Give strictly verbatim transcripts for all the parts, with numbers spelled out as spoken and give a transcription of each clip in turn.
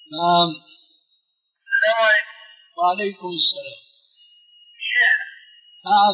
نعم. السلام عليكم. وعليكم السلام. شيخ. نعم.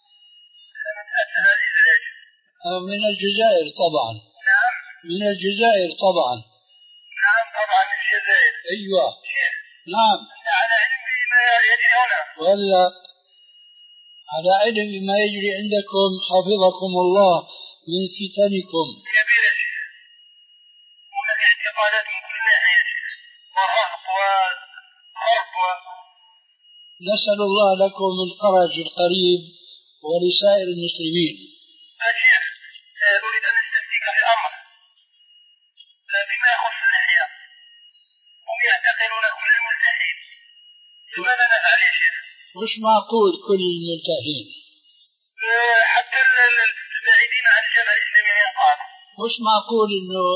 أنا من الجزائر طبعا. نعم. من الجزائر طبعا. نعم طبعا من الجزائر. أيوة. شيخ. نعم. على علم بما يجري هنا. ولا على علم بما يجري عندكم حفظكم الله من فتنكم. كبيرة شيخ. هناك اعتقادات من كل ناحية شيخ. ورهب وحرب و... نسأل الله لكم الفرج القريب ولسائر المسلمين. شيخ أريد أن أستفتيك في أمر بما يخص اللحية. هم يعتقلون كل الملتحين. لماذا نفعل يا شيخ؟ مش معقول كل الملتحين. حتى البعيدين عن الجبهة الإسلامية قال. مش معقول إنه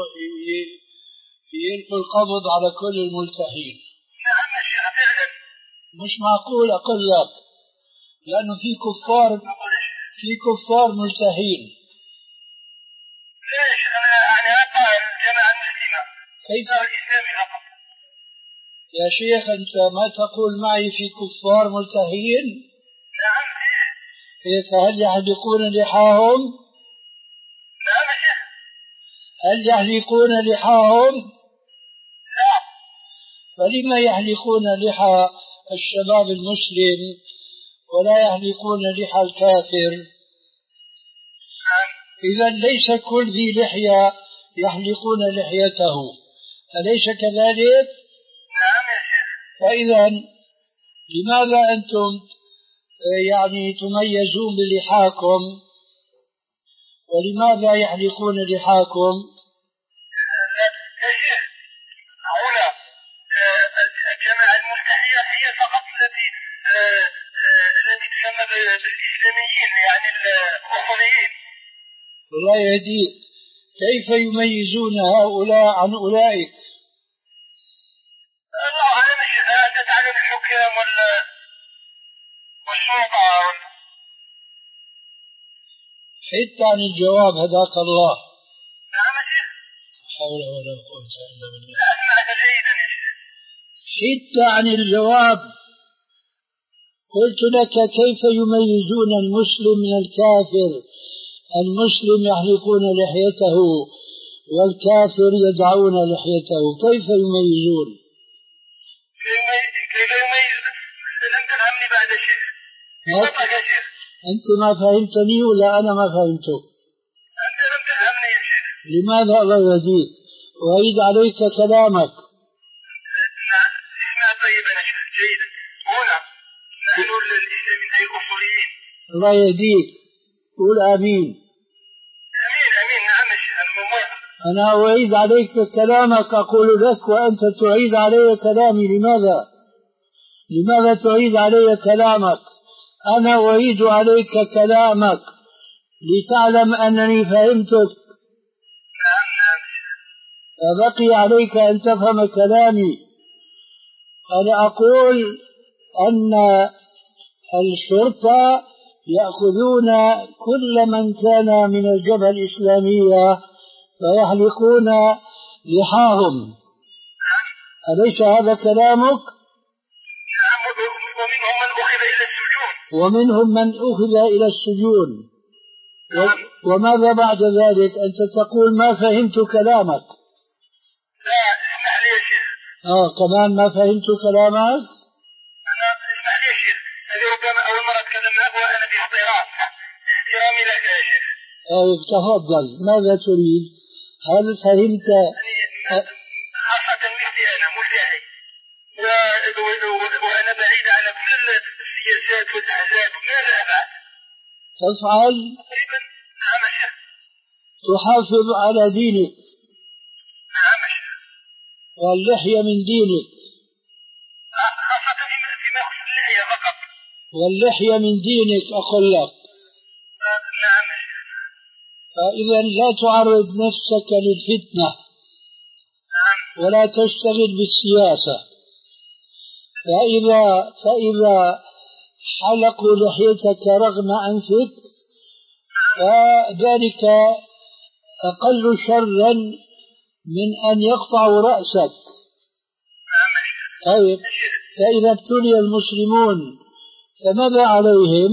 يلقوا القبض على كل الملتحين. نعم يا شيخ فعلا. مش معقول أقول لك، لأنه في كفار في كفار ملتحين. لا يا شيخ أنا يعني أقع الجماعة المسلمة. كيف الإسلامي فقط. يا شيخ أنت ما تقول معي في كفار ملتحين؟ نعم. إيه فهل يحلقون لحاهم؟ نعم يا شيخ. هل يحلقون لحاهم؟ لا. فلما يحلقون لحى الشباب المسلم ولا يحلقون لحى الكافر؟ نعم. إذا ليس كل ذي لحية يحلقون لحيته، أليس كذلك؟ نعم يا شيخ. فإذا لماذا أنتم يعني تميزون بلحاكم ولماذا يحلقون لحاكم؟ يا شيخ هنا الجماعة الملتحية هي فقط التي التي تسمى بالإسلاميين يعني الأصوليين. الله يهديك، كيف يميزون هؤلاء عن أولئك؟ الله أعلم يا شيخ. أنت تعلم الحكام ولا والشرطة ولا حتى عن الجواب هداك الله. نعم يا شيخ. لا حول ولا قوة إلا بالله. أسمعك جيدا يا شيخ. حتى عن الجواب قلت لك كيف يميزون المسلم من الكافر؟ المسلم يحلقون لحيته والكافر يدعون لحيته، كيف يميزون؟ كيف يميز؟ لم تفهمني بعد شيء. يا شيخ أنت ما فهمتني ولا أنا ما فهمتك؟ أنت لم تفهمني يا شيخ. لماذا الله يهديك؟ أعيد عليك كلامك. نعم اسمع طيبا يا شيخ جيدا. هنا نحن الإسلاميين أي الأصوليين. الله يهديك، قول آمين. أمين أمين. نعم يا شيخ الموافق. أنا أعيد عليك كلامك أقول لك وأنت تعيد علي كلامي. لماذا؟ لماذا تعيد علي كلامك؟ أنا أعيد عليك كلامك لتعلم أنني فهمتك. نعم نعم. فبقي عليك أن تفهم كلامي. أنا أقول أن الشرطة يأخذون كل من كان من الجبهة الإسلامية فيحلقون لحاهم. أليس هذا كلامك؟ نعم. ومنهم من أخذ إلى السجون. ومنهم من أخذ إلى السجون. نعم. وماذا بعد ذلك؟ أنت تقول ما فهمت كلامك. لا اسمح لي يا شيخ. آه كمان ما فهمت كلامك؟ أنا اسمح لي يا شيخ. هذه ربما أول مرة أتكلم معك وأنا باحترام. احترامي لك يا شيخ. آه تفضل، ماذا تريد؟ هل فهمت؟ خاصة مثلي أنا ملتحي وأنا بعيد على كل السياسات والأحزاب. ماذا أفعل؟ تفعل؟ نعم يا شيخ. تحافظ على دينك. نعم يا شيخ. واللحية من دينك. خاصة فيما يخص اللحية فقط. واللحية من دينك أقول لك. نعم يا شيخ. فإذا لا تعرض نفسك للفتنة. نعم. ولا تشتغل بالسياسة. فإذا فإذا حلقوا لحيتك رغم أنفك فذلك أقل شرا من أن يقطعوا رأسك. طيب، فإذا ابتلي المسلمون فماذا عليهم؟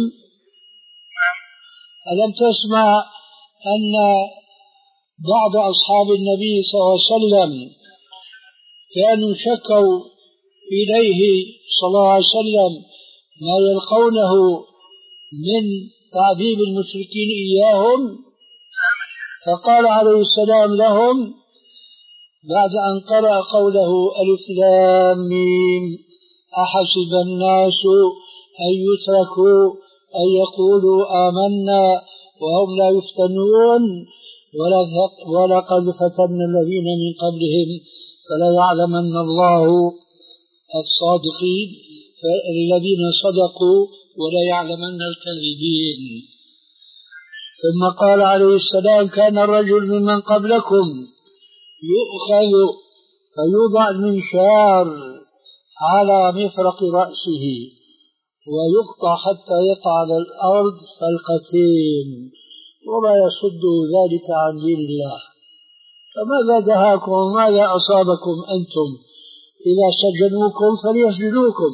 ألم تسمع أن بعض أصحاب النبي صلى الله عليه وسلم كانوا شكوا إليه صلى الله عليه وسلم ما يلقونه من تعذيب المشركين إياهم، فقال عليه السلام لهم بعد أن قرأ قوله ألف لام ميم أحسب الناس أن يتركوا أن يقولوا آمنا وهم لا يفتنون ولقد فتنا الذين من قبلهم فلا يعلمن الله الصادقين الذين صدقوا ولا يعلمن الكاذبين. ثم قال عليه السلام كان الرجل ممن قبلكم يؤخذ فيوضع المنشار على مفرق رأسه ويقطع حتى يقع على الأرض فلقتين وما يصد ذلك عن دين الله. فماذا دهاكم وماذا أصابكم أنتم؟ إذا سجنوكم فليسجنوكم.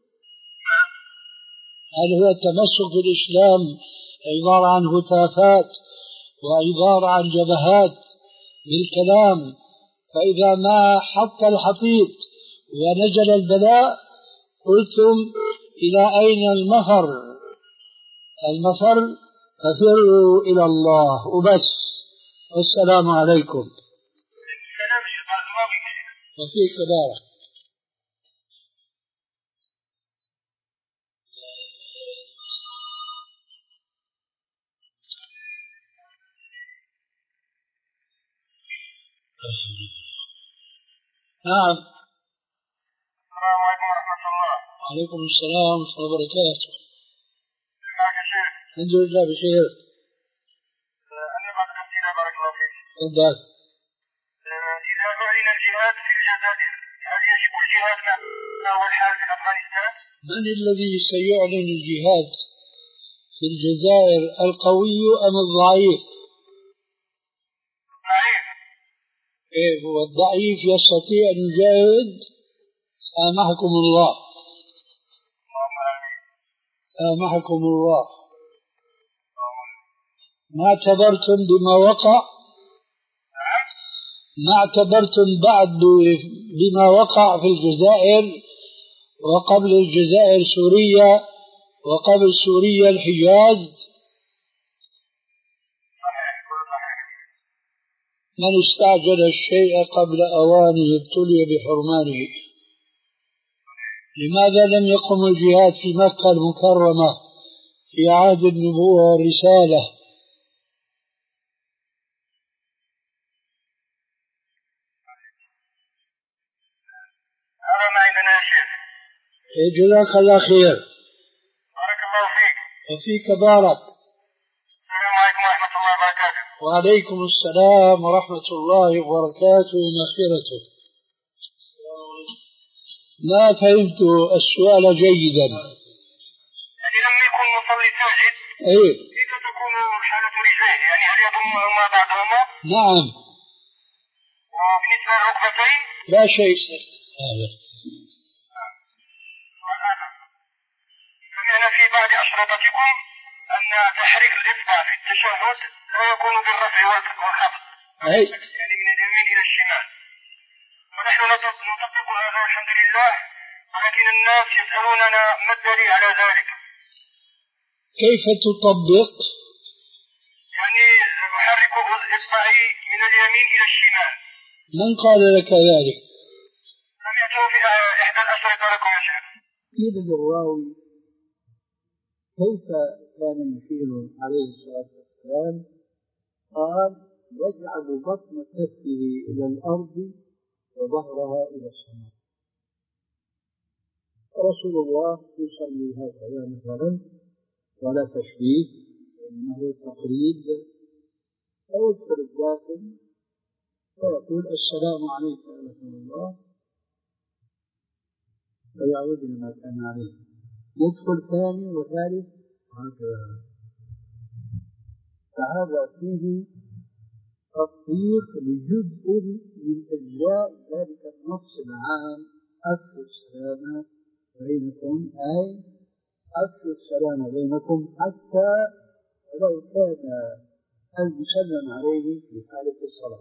هل هو التمسك بالإسلام عبارة عن هتافات وعبارة عن جبهات بالكلام؟ فإذا ما حط الحطيط ونزل البلاء قلتم إلى أين المفر؟ المفر ففروا إلى الله وبس. والسلام عليكم. وفيك بارك. نعم. السلام عليكم ورحمة الله. وعليكم السلام ورحمة الله وبركاته. معك شيخ. الحمد لله بخير. أنا بعد أسئلة بارك الله فيك. تفضل. إذا أعلن الجهاد في الجزائر هل يجب الجهاد ما هو الحال في أفغانستان؟ من الذي سيعلن الجهاد في الجزائر، القوي أم الضعيف؟ الضعيف. إيه، هو الضعيف يستطيع أن يجاهد. سامحكم الله. سامحكم الله. ما اعتبرتم بما وقع؟ ما اعتبرتم بعد بما وقع في الجزائر وقبل الجزائر سوريا وقبل سوريا الحجاز؟ من استعجل الشيء قبل أوانه ابتلي بحرمانه. لماذا لم يقم الجهاد في مكة المكرمة في عهد النبوة والرسالة؟ هذا ما عندنا يا شيخ. جزاك الله خير. بارك الله فيك. وفيك بارك. السلام عليكم ورحمة الله وبركاته. وعليكم السلام ورحمة الله وبركاته ومغفرته. ما فهمت السؤال جيدا. يعني لم يكن مصلي ساجد. ايه. كيف تكون حالة رجليه؟ يعني هل يضمهما بعضهما؟ نعم. وبالنسبة للركبتين؟ لا شيء هذا. سمعنا في بعض أشرطتكم أن تحريك الإصبع في التشهد لا يكون بالرفع والخفض. أي. يعني من اليمين إلى الشمال. ونحن نطبق هذا الحمد لله، ولكن الناس يسألوننا ما الدليل على ذلك؟ كيف تطبق؟ يعني أحرك إصبعي من اليمين إلى الشمال. من قال لك ذلك؟ سمعته في إحدى الأشرطة لكم يا شيخ. قيل للراوي كيف كان المشير عليه الصلاة والسلام؟ قال يجعل بطن كفه إلى الأرض وظهرها إلى السماء. رسول الله يصلي هكذا مثلا، ولا تشبيه، إنه تقريب. فيدخل الداخل فيقول السلام عليك يا رسول الله فيعود إلى ما كان عليه. يدخل ثاني وثالث وهكذا. فهذا فيه تطبيق لجزء من أجزاء ذلك النص العام أكثر أي أفشوا السلام بينكم حتى ولو كان المسلم عليه في حالة الصلاة.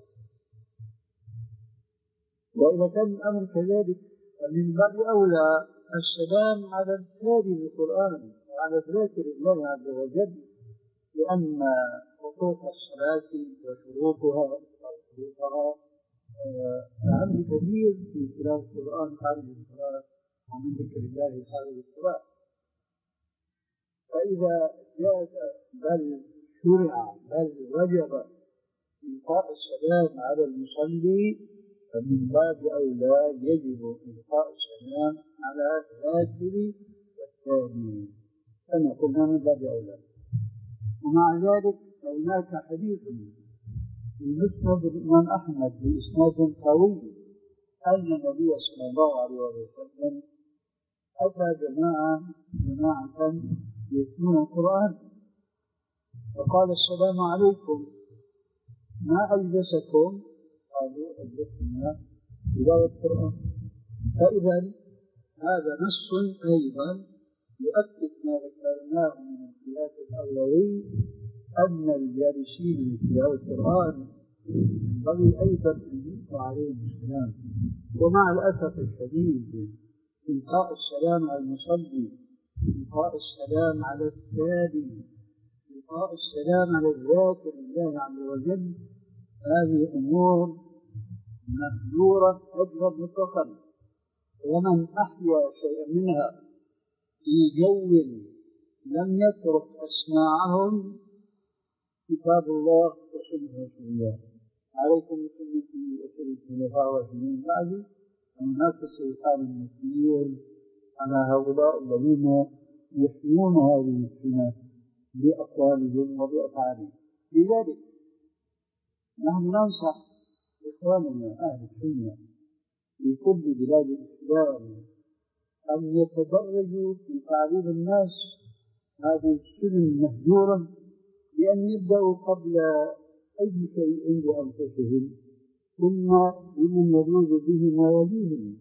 وإذا كان الأمر كذلك فمن باب أولى السلام على التالي بالقرآن وعلى ذاكر الله عز وجل، لأن حقوق الصلاة وشروطها وشروطها أهم كبير في تلاوة القرآن خارج الصلاة ومن ذكر الله خارج الصلاة. فإذا جاء بل شرع بل وجب إلقاء السلام على المصلي فمن باب أولى يجب إلقاء السلام على الذاكر والتالي كما قلنا من باب أولى. ومع ذلك هناك حديث في مسند الإمام أحمد بإسناد قوي أن النبي صلى الله عليه وسلم أتى جماعة جماعة يتلون القرآن فقال السلام عليكم ما ألبسكم؟ قالوا ألبسنا تلاوة القرآن. فإذا هذا نص أيضا يؤكد ما ذكرناه من الخلاف الأولوي أن الجالسين لتلاوة القرآن ينبغي أيضا أن يلقى عليهم السلام. ومع الأسف الشديد إلقاء السلام على المصلي، إلقاء السلام على التالي، إلقاء السلام على الذاكر لله عز وجل، هذه أمور مهجورة هجرا مطلقا. ومن أحيا شيئا منها في جو لم يترك أسماعهم كتاب الله وسنة رسول الله عليكم بسنتي وسنة الخلفاء الراشدين بعدي وهناك السلطان المسير على هؤلاء الذين يحيون هذه السنة بأقوالهم وبأفعالهم. لذلك نحن ننصح إخواننا أهل السنة في كل بلاد الإسلام أن يتدرجوا في تعليم الناس هذه السنن المهجورة، بأن يبدأوا قبل أي شيء بأنفسهم ثم بمن يجوز بهم ويليهم،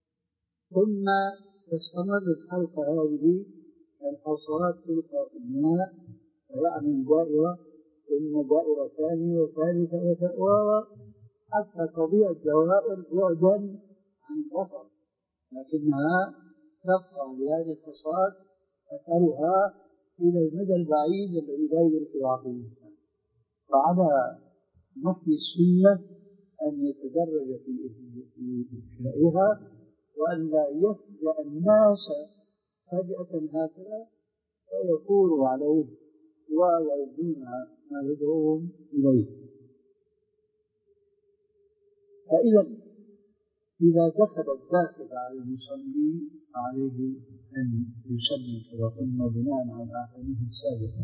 ثم تستمر الحلقة هذه الحصوات تلقى في الماء ويعمل دائرة ثم دائرة ثانية وثالثة حتى تضيع الدوائر بعدا عن البصر، لكنها تبقى لهذه الحصوات أثرها إلى المدى البعيد الذي لا يدرك عقل الإنسان. فعلى نفي السنة أن يتدرج في إفشائها وأن لا يفجأ الناس فجأة هكذا ويثوروا عليه ويردون ما يدعوهم إليه. فإذا إذا دخل الداخل على المصلي عليه أن يسلم كما قلنا بناء على الأحاديث السابقة.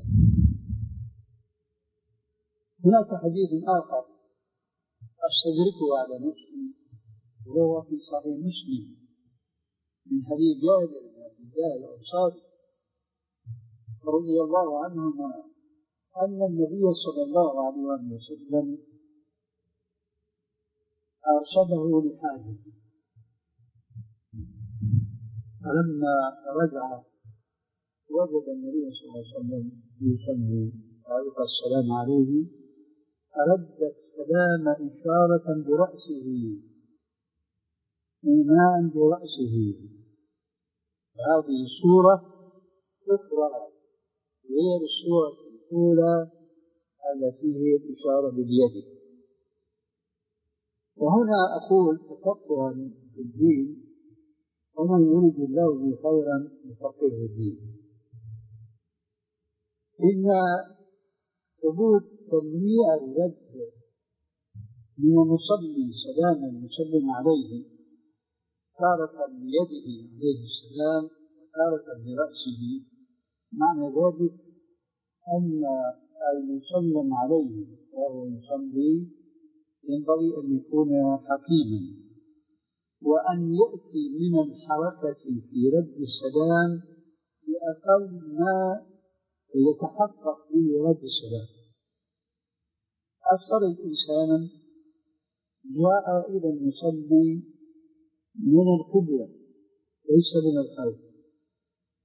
هناك حديث آخر أستدركه على نفسي وهو في صحيح مسلم من حديث جابر بن عبد الله الأنصاري رضي الله عنهما أن النبي صلى الله عليه وسلم أرشده لحاجة، فلما رجع وجد النبي صلى الله عليه وسلم يصلي وألقى السلام عليه، فرد السلام إشارة برأسه إيماء برأسه. هذه صورة أخرى غير الصورة الأولى التي هي الإشارة باليد. وهنا أقول تفقها في الدين ومن يريد الله به خيرا يفقهه في الدين. إن ثبوت تنويع الرد من المصلي سلام المسلم عليه تارة بيده عليه السلام وتارة برأسه، معنى ذلك أن المسلم عليه وهو يصلي ينبغي أن يكون حكيما، وأن يأتي من الحركة في رد السلام بأقل ما يتحقق به رد السلام. أفترض إنسانا جاء إلى المصلي من القبلة ليس من الخلف،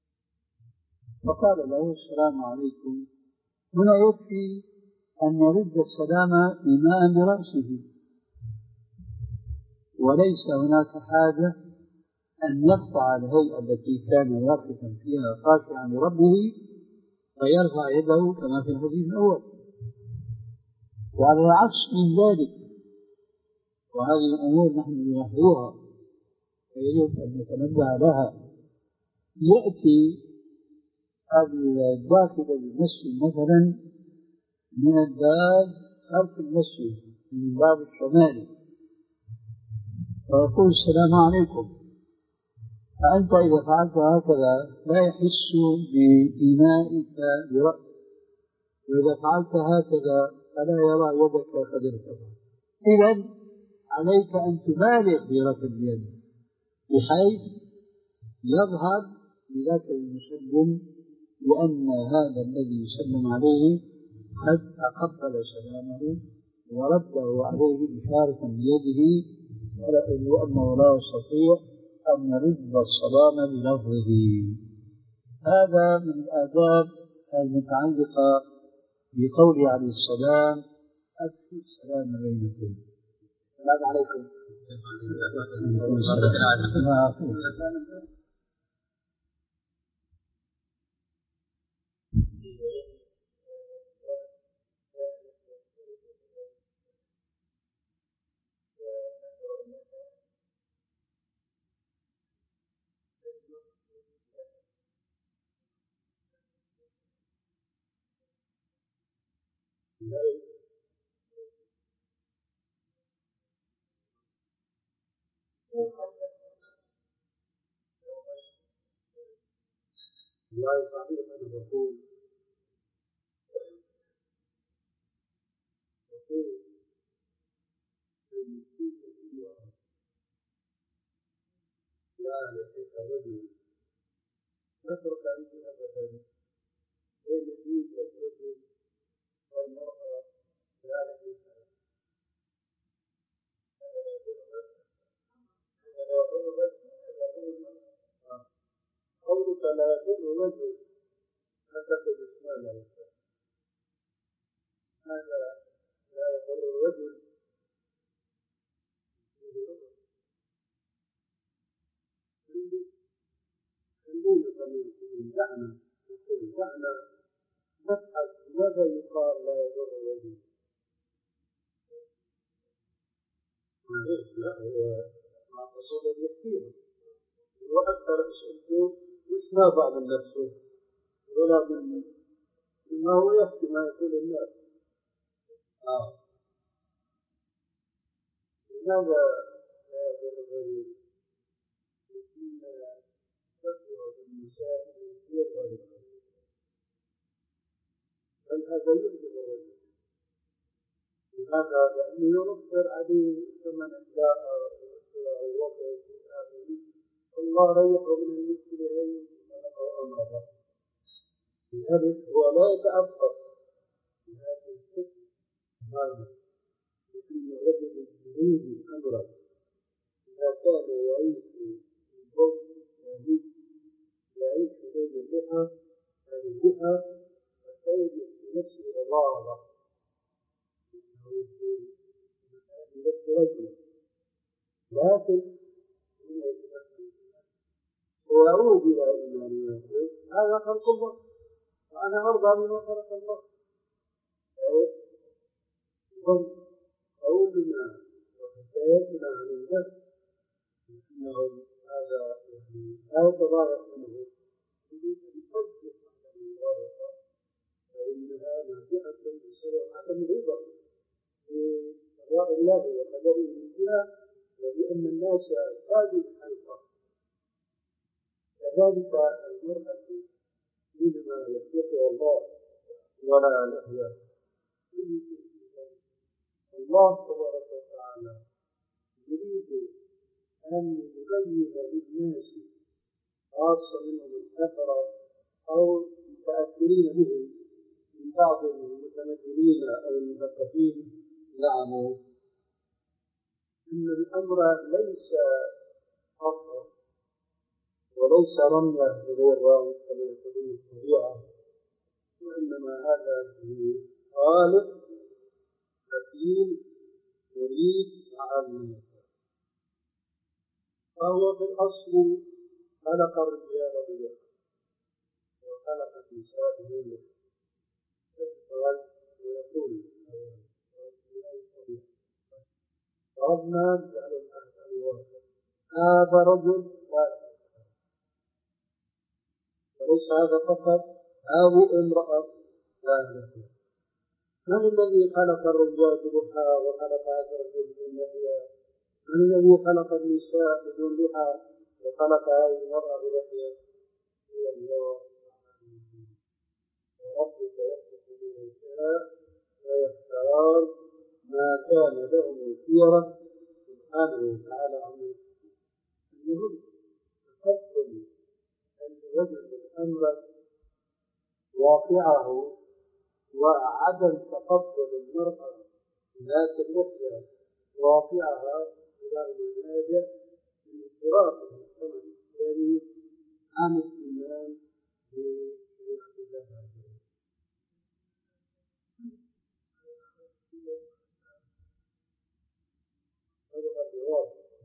فقال له السلام عليكم. هنا يكفي أن يرد السلام إيماء برأسه، وليس هناك حاجة أن يقطع الهيئة التي كان واقفا فيها خاشعا لربه فيرفع يده كما في الحديث الأول. وعلى العكس من ذلك، وهذه الأمور نحن نلاحظها فيجب أن نتنبه لها. يأتي الداخل للمسجد مثلا من الباب خلف المسجد من الباب الشمالي ويقول السلام عليكم، فأنت إذا فعلت هكذا لا يحس بإيمائك برأسك، وإذا فعلت هكذا فلا يرى يدك قد ارتفعت. إذن عليك أن تبالغ في رفع اليد بحيث يظهر لذاك المسلم لأن هذا الذي يسلم عليه قد تقبل سلامه ورده عليه إشارة بيده، لأنه لا يستطيع أن يرد السلام بلفظه. هذا من الآداب المتعلقة بقوله عليه السلام: أكفوا السلام بينكم. السلام عليكم. الله صحيح أنا بقول بقول لا يحيط الرجل نترك أنت أبدا بين يديك الرجل والمرأة لا يحيط قولك لا يضر الرجل أعتقد إسماعيل هذا لا يضر الرجل خلينا من دعنا دعنا نبحث ماذا يقال لا يضر الرجل. لا هو ما قصده يحكيه وأكثر أسئلته مش ما بعد نفسه ولا من ما هو يحكي ما يقول الناس. آه. لماذا لا يضر الرجل؟ لأن تكثر بالنساء يضر الرجل، بل هذا يعجب الرجل. لماذا؟ لأنه يوفر عليه ثمن الداء والوقت الله ريحه من المشكلة أو أمرها. لذلك هو لا يتأثر بهذه الفكرة هذا، لكن الرجل يريد أمره إذا كان يعيش في البوت يعيش بين اللحى واللحى فسيجد في نفسه غضاضة إنه يقول من هذه رجل، لكن ويعود إلى إيمان ويقول هذا خلق الله وأنا أرضى بما خلق الله. قولنا وحكايتنا عن النفس أنه هذا لا يتضايق منه يريد أن يصدق على المضايقة، فإنها نافعة بسبب عدم الرضا بقضاء الله وقدره من جهة وبأن الناس هذه الحلقة. كذلك المرأة حينما يخلقها الله ولا لهو الله تبارك وتعالى يريد أن يبين للناس خاصة منهم الكفرة أو المتأثرين بهم من بعض المتمدنين أو المثقفين زعموا أن الأمر ليس فقط وليس ليس رميا بغير راوي كما يقولون الطبيعة، وإنما هذا خالق حكيم يريد عامة. فهو في الأصل خلق الرجال بيده وخلق النساء بيده، ويقول ربنا جعل الأهل واحد، هذا رجل واحد، وليس هذا فقط، هذه امرأة واحدة. من الذي خلق الرجال بلحى وخلق هذا الرجل بدون لحية؟ من الذي خلق النساء بدون لحى وخلق هذه المرأة بلحية؟ هو الله. وربك يخلق ما يشاء ويختار ما كان لهم الخيرة سبحانه وتعالى عنه. المهم تقبل أن الرجل الأمر واقعه وعدم تقبل المرأة ذات اللحية واقعها إلى المنابع من اضطراب المجتمع الإسلامي عن الإيمان بشريعة الله عز وجل. هذا الجواب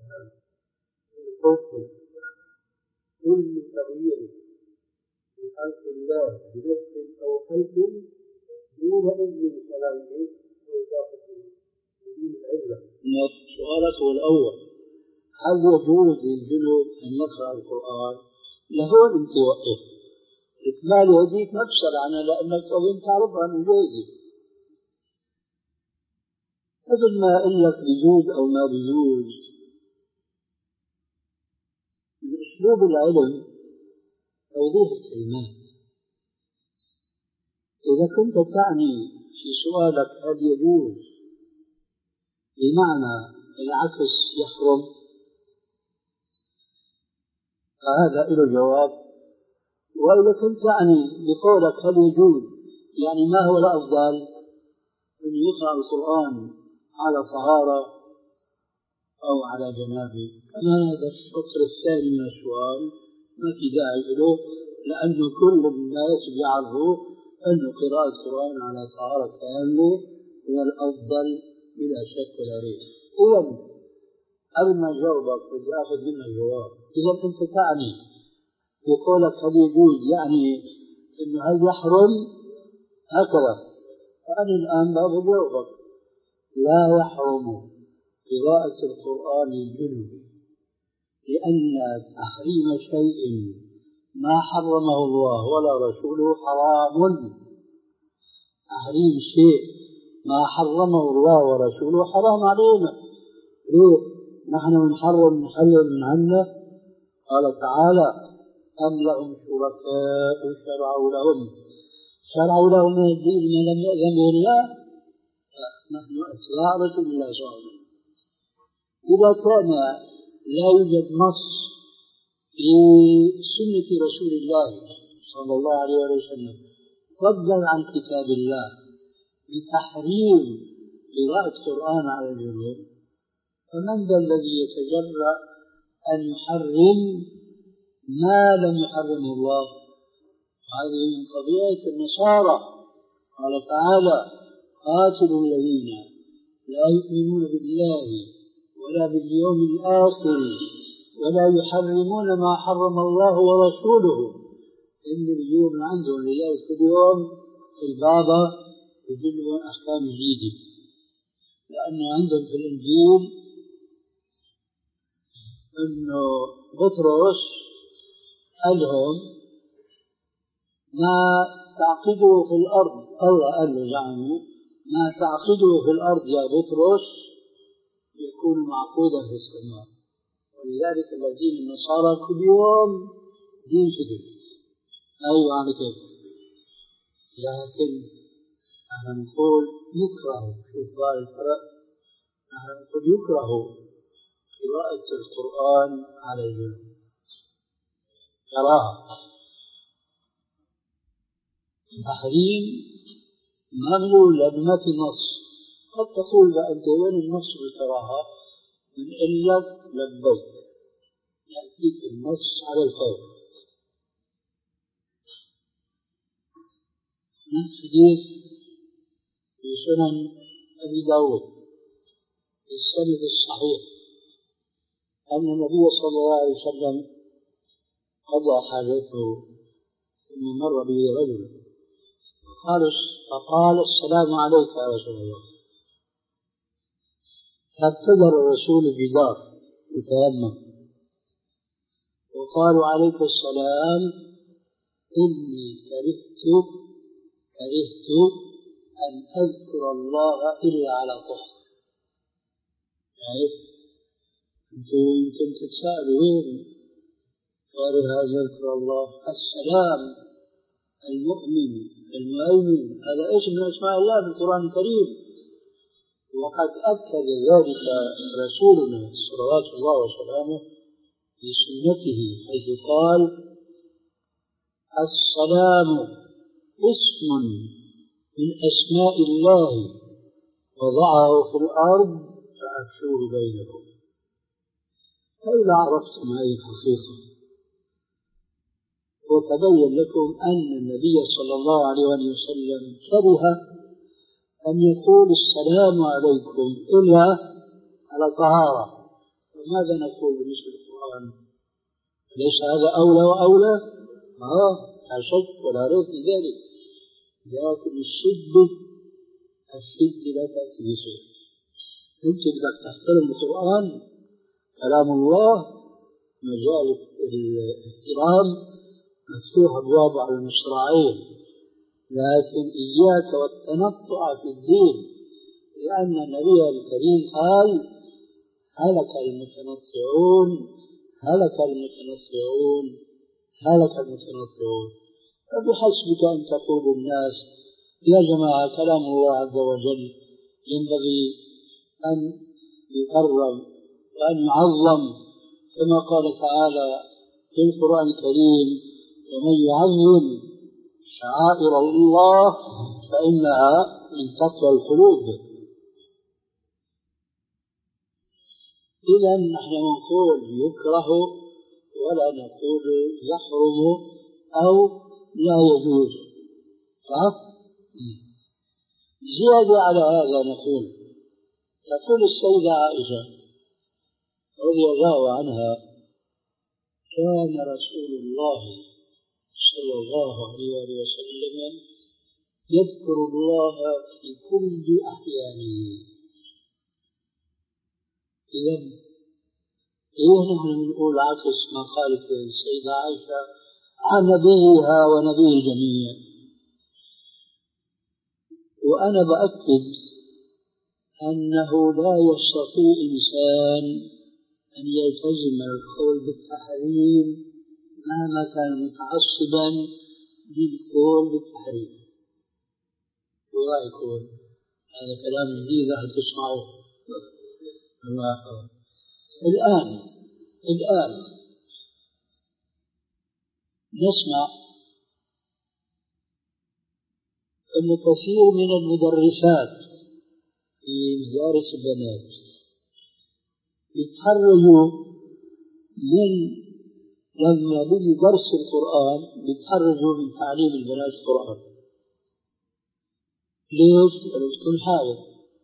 كل تغيير في خلق الله بنفس أو خلق دون إذن شرعي بدون العلة. سؤالك هو الأول، هل يجوز للجنود أن يقرأ القرآن؟ لهون أنت وقف إكمال هديك ما بشرعنا، لأنك أظن تعرفها من جيدة. قبل ما أقول لك بيجوز أو ما بيجوز، بأسلوب العلم توضيح الكلمات. إذا كنت تعني في سؤالك هل يجوز بمعنى العكس يحرم، فهذا له جواب. وإذا كنت تعني بقولك هل يجوز يعني ما هو الأفضل، أن يقرأ القرآن على طهارة أو على جنابه، كما هذا الشطر الثاني من السؤال ما في داعي له، لأنه كل الناس يعرفوا أن قراءة القرآن على طهارة كاملة هو الأفضل بلا شك ولا ريب. إذا قبل ما أجاوبك بدي آخذ منك جواب. إذا كنت تعني بقولك هل يجوز يعني إنه هل يحرم هكذا، فأنا الآن بجاوبك لا يحرم قراءة القرآن الجنوب، لأن تحريم شيء ما حرمه الله ولا رسوله حرام. تحريم شيء ما حرمه الله ورسوله حرام علينا. ليه؟ نحن نحرم نحلل من عنا؟ قال تعالى أم لهم شركاء شرعوا لهم شرعوا لهم من الدين ما لم يأذن به الله. نحن أتباع رسول الله صلى الله عليه وسلم. إذا كان لا يوجد نص في سنة رسول الله صلى الله عليه وسلم فضلا عن كتاب الله بتحريم قراءة القرآن على الجنوب، فمن ذا الذي يتجرأ أن يحرم ما لم يحرمه الله؟ هذه من طبيعة النصارى. قال تعالى قاتلوا الذين لا يؤمنون بالله ولا باليوم الآخر ولا يحرمون ما حرم الله ورسوله. إن اليوم عندهم لذلك اليوم في البابا يجلون أحكام جديدة، لأنه عندهم في الإنجيل أنه بطرس قال لهم ما تعقده في الأرض، الله قال له زعموا ما تعقده في الأرض يا بطرس يكون معقودا في السماء. ولذلك الذين النصارى كل يوم دين جديد. أيوة عن كده، لكن نحن نقول يكره، شوف بقى الفرق، نحن نقول يكره قراءة القرآن على الجنوب كراهة. تحريم ممنوع لأنه ما في نص. قد تقول بقى أنت وين النص بالكراهة؟ من إلك لبيك يأتيك النص على الفور. حديث في سنن أبي داود بالسند الصحيح أن النبي صلى الله عليه وسلم قضى حاجته ثم مر به رجل قال فقال السلام عليك يا رسول الله، فابتدر الرسول الجدار يتيمم وقالوا عليك السلام إني كرهت كرهت أن أذكر الله إلا على طهر. يعني أنتم يمكن تتساءلوا وين كره أن يذكر الله؟ السلام المؤمن المؤمن هذا اسم من أسماء الله في القرآن الكريم، وقد أكد ذلك رسولنا صلوات الله وسلامه في سنته حيث قال السلام اسم من أسماء الله وضعه في الأرض فأفشوه بينكم. فإذا عرفتم هذه الحقيقة وتبين لكم أن النبي صلى الله عليه وسلم كره أن يقول السلام عليكم إلا على طهارة، فماذا نقول بالنسبة للقرآن؟ ليس هذا أولى وأولى؟ آه لا شك ولا ريب في ذلك، لكن الشدة الشدة لا تأتي بشيء. أنت بدك تحترم القرآن كلام الله، مجال الاحترام مفتوح أبواب على المصراعين، لكن إياك والتنطع في الدين، لأن النبي الكريم قال هلك المتنطعون هلك المتنطعون هلك المتنطعون. فبحسبك أن تقول الناس يا جماعة كلام الله عز وجل ينبغي أن يكرم وأن يعظم، كما قال تعالى في القرآن الكريم ومن يعظم شعائر الله فإنها من تقوى القلوب. إذا نحن نقول يكره ولا نقول يحرم أو لا يجوز، صح؟ زيادة على هذا نقول تقول السيدة عائشة رضي الله عنها كان رسول الله صلى الله عليه وسلم يذكر الله في كل أحيانه. إذا إيه نحن نقول عكس ما قالت السيدة عائشة عن نبيها ونبي الجميع. وأنا بأكد أنه لا يستطيع إنسان أن يلتزم القول بالتحريم مهما كان متعصبا للقول بالتحريم. ولا يكون هذا كلام جديد راح تسمعوه. الله الآن الآن نسمع أن كثير من المدرسات في مدارس البنات يتحرجوا من لما بيجي درس القرآن يتحرجوا من تعليم البنات القرآن. ليش؟ لأنه بتكون حاجة.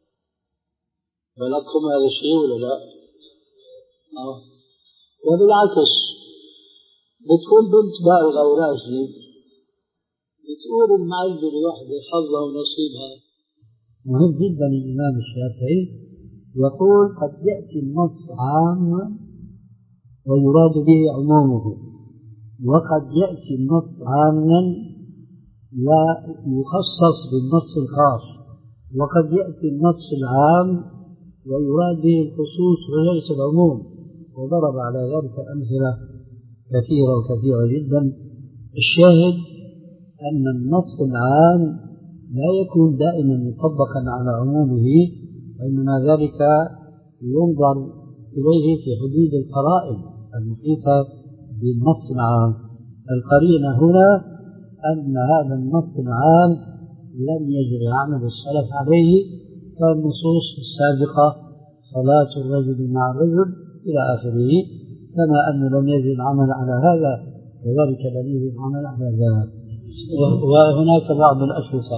بلغكم هذا الشيء ولا لا؟ آه. وبالعكس بتكون بنت بالغة وراشدة بتقول المعلمة لوحدة حظها ونصيبها. مهم جدا الإمام الشافعي يقول قد يأتي النص عاما ويراد به عمومه، وقد يأتي النص عاما لا يخصص بالنص الخاص، وقد يأتي النص العام ويراد به الخصوص وليس العموم. وضرب على ذلك أمثلة كثيرة وكثيرة جدا. الشاهد أن النص العام لا يكون دائما مطبقا على عمومه، وإنما ذلك ينظر إليه في حدود القرائن المحيطة بالنص العام. القرينة هنا أن هذا النص العام لم يجري عمل السلف عليه كالنصوص السابقة صلاة الرجل مع الرجل إلى آخره، كما أنه لم يجري العمل على هذا كذلك لم يجري العمل على ذلك. وهناك بعض الأشرطة.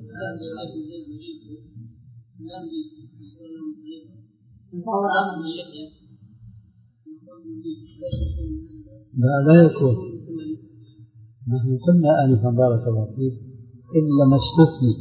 لا لا يكون. نحن قلنا آنفا بارك الله فيك إلا ما استثني،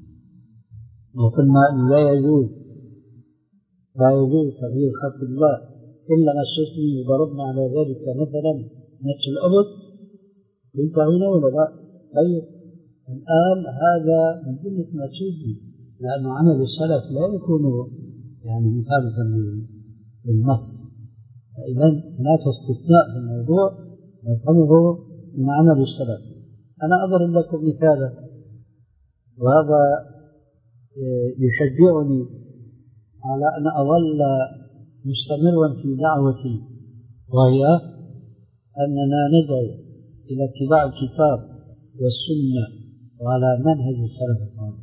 وقلنا أنه لا يجوز لا يجوز تغيير خلق الله إلا ما استثني، وضربنا على ذلك مثلا نفس الأبد. كنت هنا ولا لا؟ طيب الآن هذا من جملة ما استثني، لأن عمل السلف لا يكون يعني مخالفا للنص، فإذا هناك استثناء في الموضوع نفهمه من عمل السلف. أنا أضرب لكم مثالا، وهذا يشجعني على أن أظل مستمرا في دعوتي، وهي أننا ندعو إلى اتباع الكتاب والسنة وعلى منهج السلف الصالح،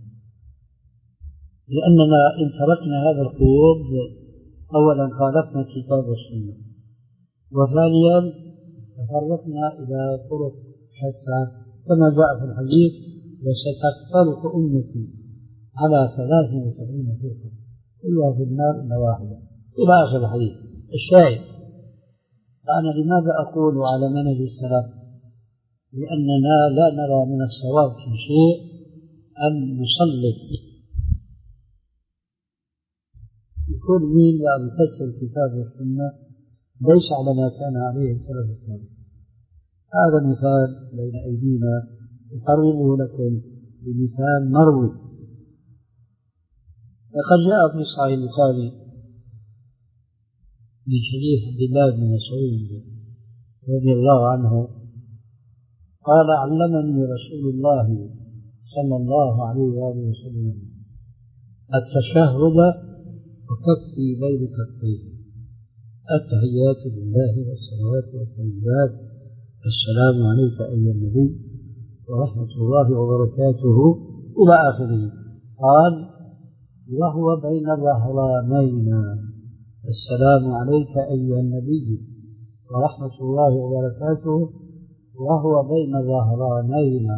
لأننا إن تركنا هذا القيود أولا خالفنا الكتاب والسنة، وثانيا تفرقنا إلى طرق شتى كما جاء في الحديث: وستفترق أمتي على ثلاث وسبعين فرقة كلها في النار إلا واحدة، إلى آخر الحديث. الشاهد، فأنا لماذا أقول على منهج السلف؟ لأننا لا نرى من الصواب في شيء أن نسلط كل مين لا يفسر الكتاب والسنة ليس على ما كان عليه السلف الصالح. هذا مثال بين أيدينا أقربه لكم بمثال مروي. لقد جاء في صحيح البخاري من حديث عبد الله بن مسعود رضي الله عنه قال: علمني رسول الله صلى الله عليه وآله وسلم التشهد وكفي بين كفيه، التحيات لله والصلوات والطيبات، السلام عليك أيها النبي ورحمة الله وبركاته، إلى آخره. قال: وهو بين ظهرانين، السلام عليك أيها النبي ورحمة الله وبركاته، وهو بين ظهرانين.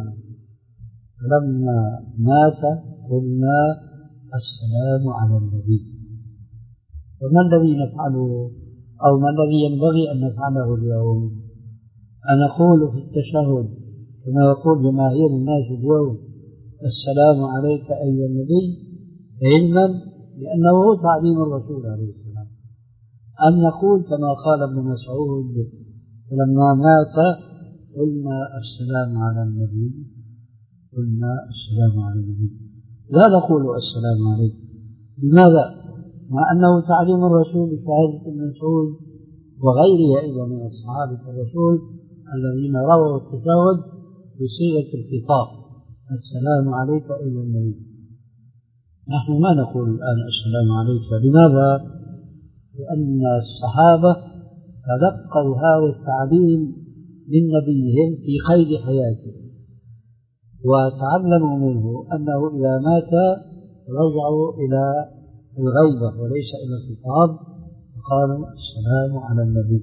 فلما مات قلنا: السلام على النبي. وما الذي نفعله أو ما الذي ينبغي أن نفعله اليوم؟ أن نقول في التشهد كما يقول جماهير الناس اليوم: السلام عليك أيها النبي، علما لأنه هو تعليم الرسول عليه السلام، أم نقول كما قال ابن مسعود: لما مات قلنا السلام على النبي قلنا السلام على النبي، لا نقول السلام عليك. لماذا؟ مع أنه تعليم الرسول بشهادة ابن مسعود وغيره أيضا من الصحابة الرسول الذين رووا التشهد بصيغة الخطاب: السلام عليك أيها النبي. نحن ما نقول الآن السلام عليك. لماذا؟ لأن الصحابة تلقوا هذا التعليم من نبيهم في قيد حياته، وتعلموا منه أنه إذا مات رجعوا إلى الغيبة وليس إلى الخطاب، فقالوا السلام على النبي.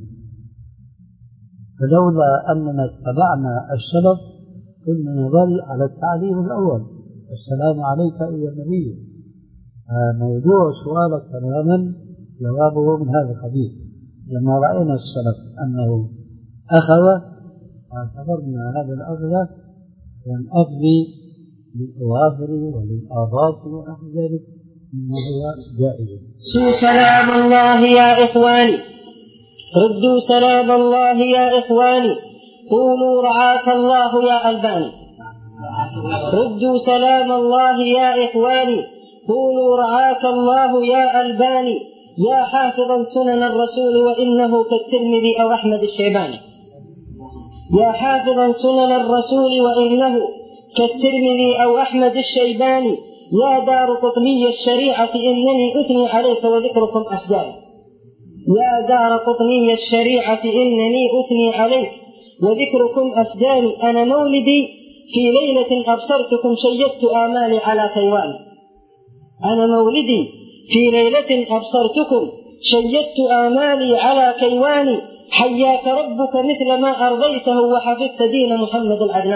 فلولا أننا اتبعنا السلف كنا نظل على التعليم الأول: السلام عليك أيها النبي. موضوع سؤالك تماما جوابه من هذا القبيل. لما رأينا السلف أنه أخذ اعتبرنا هذا الأخذ كالأخذ للأواخر وللآباط ونحو ذلك مما هو جائز. سلام الله يا إخواني، ردوا سلام الله يا إخواني، قولوا رعاك الله يا ألباني. ردوا سلام الله يا إخواني، قولوا رعاك الله يا ألباني، يا حافظا سنن الرسول وإنه كالترمذي أو أحمد الشيباني. يا حافظا سنن الرسول وإنه كالترمذي أو أحمد الشيباني، يا دار قطني الشريعة إنني أثني عليك وذكركم أسجاني. يا دار قطني الشريعة إنني أثني عليك وذكركم أسجاني. أنا مولدي في ليلة أبصرتكم شيدت آمالي على كيواني. أنا مولدي في ليلة أبصرتكم شيدت آمالي على كيواني. حياك ربك مثل ما أرضيته وحفظت دين محمد العدناني.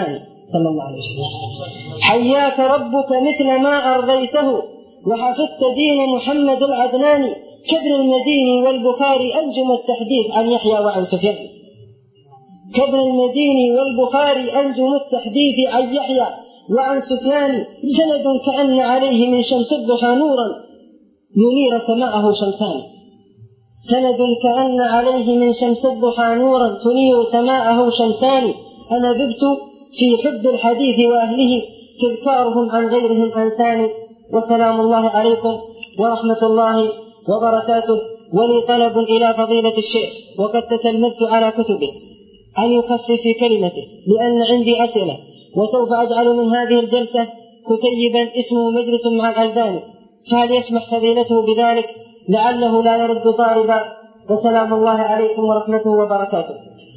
صلى الله عليه وسلم. حياك ربك مثل ما أرضيته وحفظت دين محمد العدناني كابن المديني والبخاري أنجم التحديث عن يحيى وعن سفيان. كابن المديني والبخاري أنجم التحديث عن يحيى وعن سفيان سند كأن عليه من شمس الضحى نورا ينير سماءه شمسان. سند كأن عليه من شمس الضحى نورا تنير سماءه شمسان. أنا ذبت في حب الحديث وأهله تذكارهم عن غيرهم أنسان. وسلام الله عليكم ورحمة الله وبركاته. ولي طلب إلى فضيلة الشيخ وقد تسلمت على كتبه أن يخفف في كلمته لأن عندي أسئلة، وسوف أجعل من هذه الجلسة كتيبا اسمه مجلس مع الألباني، فهل يسمح فضيلته بذلك لعله لا يرد طالبا؟ وسلام الله عليكم ورحمته وبركاته.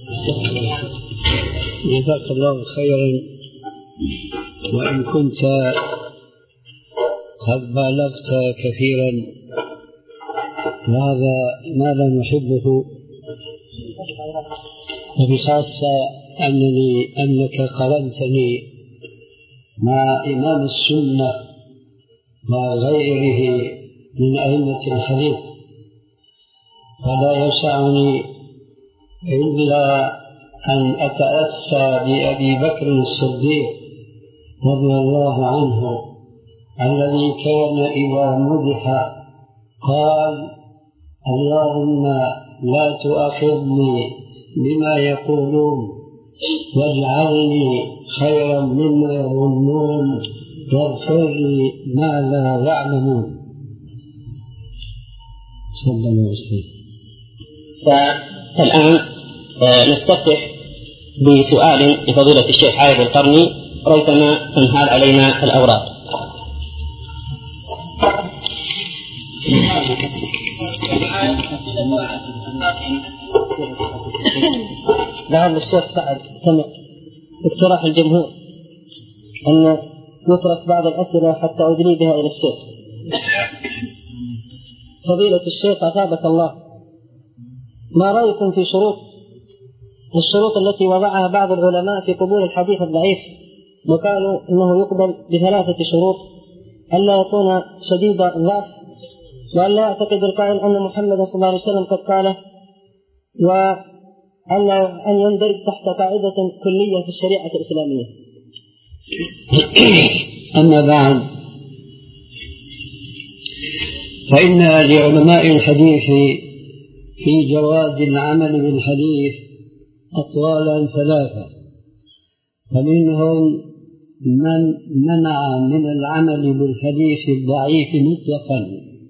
جزاك الله خيرا. وإن كنت قد بالغت كثيرا وهذا ما لا نحبه، وبخاصة أنني أنك قرنتني مع إمام السنة وغيره من أئمة الحديث، فلا يسعني إلا أن أتأسى بأبي بكر الصديق رضي الله عنه الذي كان إذا مدح قال: اللهم لا تؤاخذني بما يقولون واجعلني خيرا مما يظنون واغفر لي ما لا يعلمون. تفضل يا أستاذ. فالآن نستفتح بسؤال لفضيلة الشيخ عايد القرني ريثما تنهال علينا الأوراق. لعل الشيخ سعد سمع اقتراح الجمهور أن يترك بعض الأسئلة حتى أدري بها إلى الشيخ. فضيلة الشيخ أثابك الله، ما رأيكم في شروط الشروط التي وضعها بعض العلماء في قبول الحديث الضعيف؟ وقالوا إنه يقبل بثلاثة شروط: ألا يكون شديد الضعف، وأن لا يعتقد القائل أن محمد صلى الله عليه وسلم قد قاله، وأن أن يندرج تحت قاعدة كلية في الشريعة الإسلامية. أما بعد، فإن لعلماء الحديث في جواز العمل بالحديث أقوالا ثلاثة، فمنهم من منع من العمل بالحديث الضعيف مطلقا،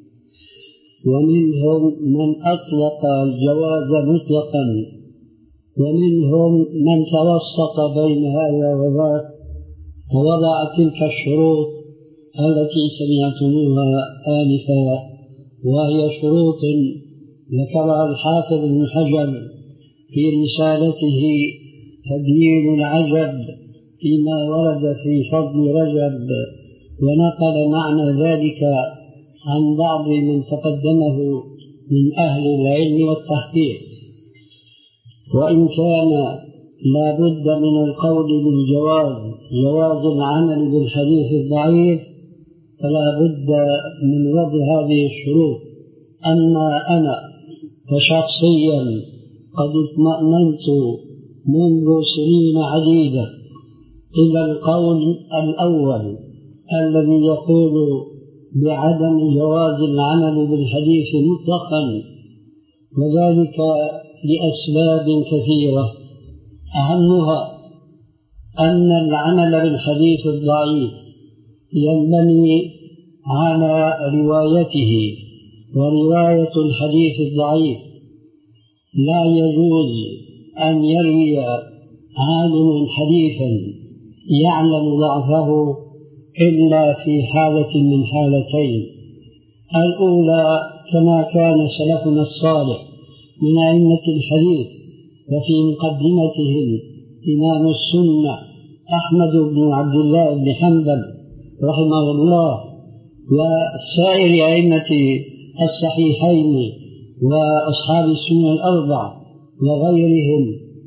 ومنهم من أطلق الجواز مطلقا، ومنهم من توسط بين هذا وذاك ووضع تلك الشروط التي سمعتموها آنفا، وهي شروط ذكرها الحافظ ابن حجر في رسالته تبيين العجب فيما ورد في فضل رجب، ونقل معنى ذلك عن بعض من تقدمه من أهل العلم والتحقيق. وإن كان لا بد من القول بالجواز جواز العمل بالحديث الضعيف، فلا بد من وضع هذه الشروط. أما أنا فشخصيا قد اطمأننت منذ سنين عديدة إلى القول الأول الذي يقول بعدم جواز العمل بالحديث مطلقا، وذلك لأسباب كثيرة، أهمها أن العمل بالحديث الضعيف ينبني على روايته، ورواية الحديث الضعيف لا يجوز أن يروي عالم حديثا يعلم ضعفه إلا في حالة من حالتين: الأولى كما كان سلفنا الصالح من أئمة الحديث، وفي مقدمتهم إمام السنة أحمد بن عبد الله بن حنبل رحمه الله، وسائر أئمة الصحيحين وأصحاب السنة الأربع وغيرهم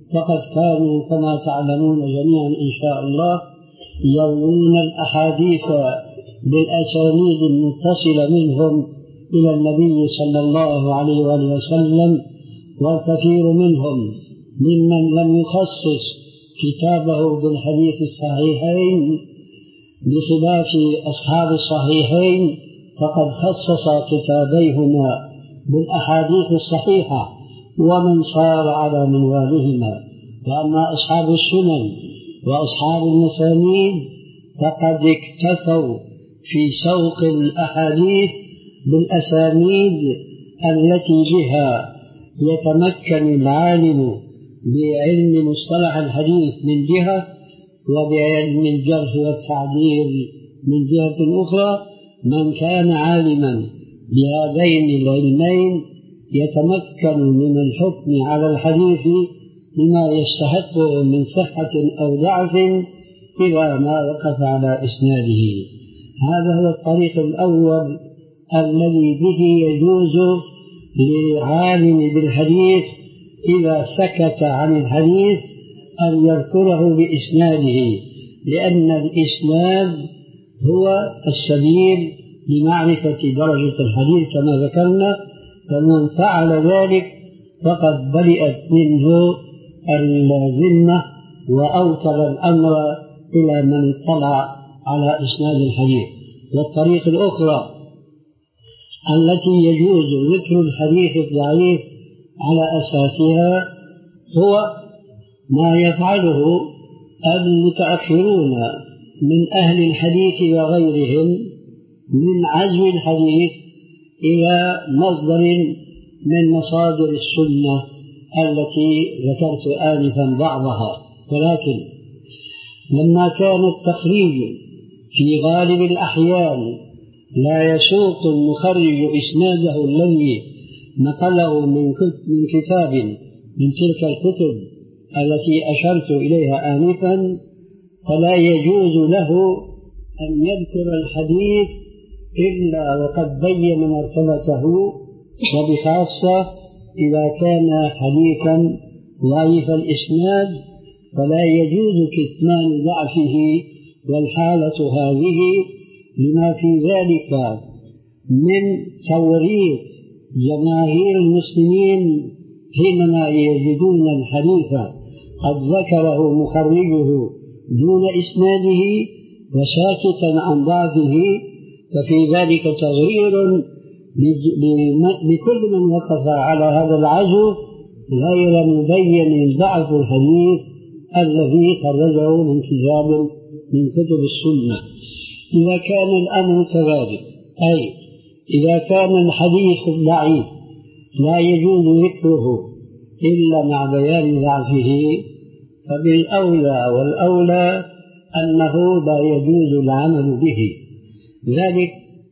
فقد كانوا كما تعلمون جميعا إن شاء الله يروون الأحاديث بالأسانيد المتصلة منهم إلى النبي صلى الله عليه وآله وسلم، والكثير منهم ممن لم يخصص كتابه بالحديث الصحيحين بخلاف أصحاب الصحيحين فقد خصص كتابيهما بالأحاديث الصحيحة ومن صار على منوالهما. وأما أصحاب السنن وأصحاب المسانيد فقد اكتفوا في سوق الأحاديث بالأسانيد التي بها يتمكن العالم بعلم مصطلح الحديث من جهة، وبعلم الجرح والتعديل من جهة أخرى. من كان عالما بهذين العلمين يتمكن من الحكم على الحديث بما يستحقه من صحة أو ضعف إذا ما وقف على إسناده. هذا هو الطريق الأول الذي به يجوز للعالم بالحديث إذا سكت عن الحديث أن يذكره بإسناده، لأن الإسناد هو السبيل لمعرفة درجة الحديث كما ذكرنا. فمن فعل ذلك فقد برئت منه الذمة وأوكل الأمر إلى من اطلع على إسناد الحديث. والطريق الأخرى التي يجوز ذكر الحديث الضعيف على أساسها هو ما يفعله المتأخرون من أهل الحديث وغيرهم من عزو الحديث إلى مصدر من مصادر السنة التي ذكرت آنفا بعضها. ولكن لما كان التخريج في غالب الأحيان لا يسوق المخرج إسناده الذي نقله من كتاب من تلك الكتب التي أشرت إليها آنفا، فلا يجوز له أن يذكر الحديث إلا وقد بين مرتبته، وبخاصة إذا كان حديثا ضعيف الإسناد فلا يجوز كتمان ضعفه. والحالة هذه لما في ذلك من توريط جماهير المسلمين حينما يجدون الحديث قد ذكره مخرجه دون إسناده وساكتا عن ضعفه، ففي ذلك تغيير لكل من وقف على هذا العزو غير مبين ضعف الحديث الذي خرجه من كتاب من كتب السنة. إذا كان الأمر كذلك، أي إذا كان الحديث الضعيف لا يجوز ذكره إلا مع بيان ضعفه، فبالأولى والأولى أنه لا يجوز العمل به، ذلك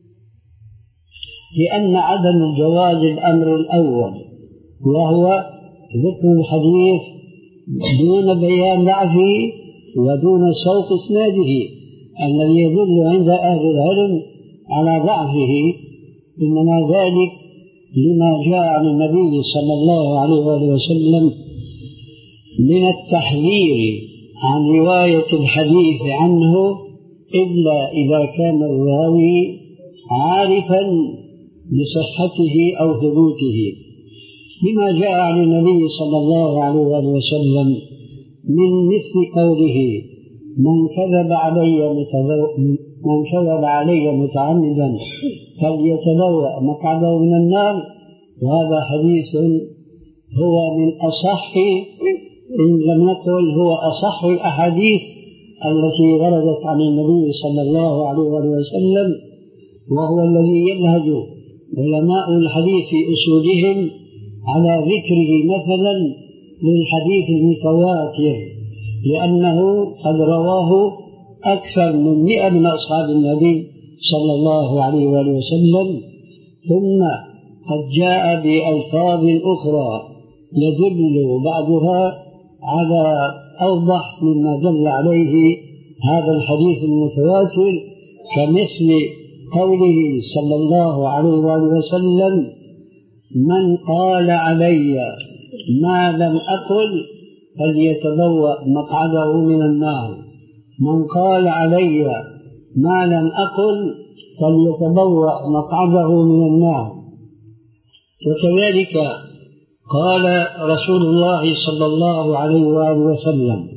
لأن عدم الجواز الأمر الأول وهو ذكر الحديث دون بيان ضعفه ودون سوق إسناده الذي يدل عند أهل العلم على ضعفه، إنما ذلك لما جاء عن النبي صلى الله عليه وسلم من التحذير عن رواية الحديث عنه إلا إذا كان الراوي عارفا بصحته أو ثبوته، لما جاء عن النبي صلى الله عليه وسلم من مثل قوله من كذب علي من كذب علي متعمدا فليتبوأ مقعده من النار. وهذا حديث هو من أصح، إن لم نقل هو أصح الأحاديث التي وردت عن النبي صلى الله عليه وسلم، وهو الذي ينهج علماء الحديث في أصولهم على ذكره مثلا للحديث المتواتر، لأنه قد رواه أكثر من مئة من أصحاب النبي صلى الله عليه وسلم، ثم قد جاء بألفاظ أخرى يدل بعضها على أوضح مما دل عليه هذا الحديث المتواتر، كمثل قوله صلى الله عليه وسلم من قال علي ما لم أقل فليتبوأ مقعده من النار، من قال علي ما لم أقل فليتبوأ مقعده من النار. وكذلك قال رسول الله صلى الله عليه وآله وسلم: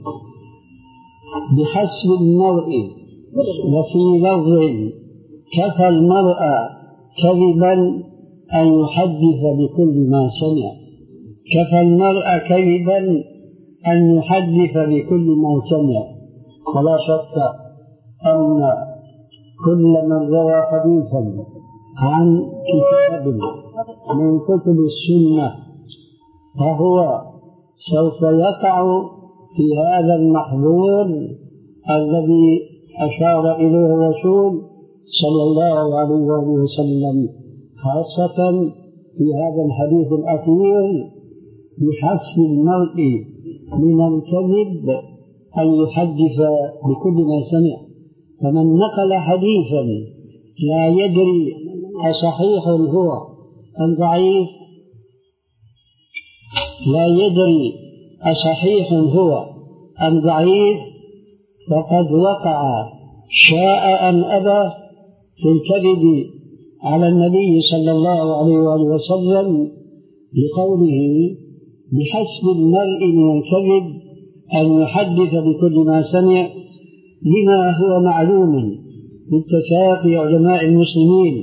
بحسب المرء، وفي لفظ كفى المرء كذبا أن يحدث بكل ما سمع، كفى المرء كذبا أن يحدث بكل ما سمع. ولا شك أن كل من روى حديثا عن كتاب من كتب السنة فهو سوف يقع في هذا المحظور الذي أشار إليه الرسول صلى الله عليه وسلم، خاصة في هذا الحديث الأخير: بحسب المرء من الكذب أن يحدث بكل ما سمع. فمن نقل حديثا لا يدري أصحيح هو أم ضعيف، لا يدري أصحيح هو أم ضعيف، فقد وقع شاء أم أبى في الكذب على النبي صلى الله عليه وآله وسلم، لقوله: بحسب المرء من الكذب أن يحدث بكل ما سمع، لما هو معلوم باتفاق علماء المسلمين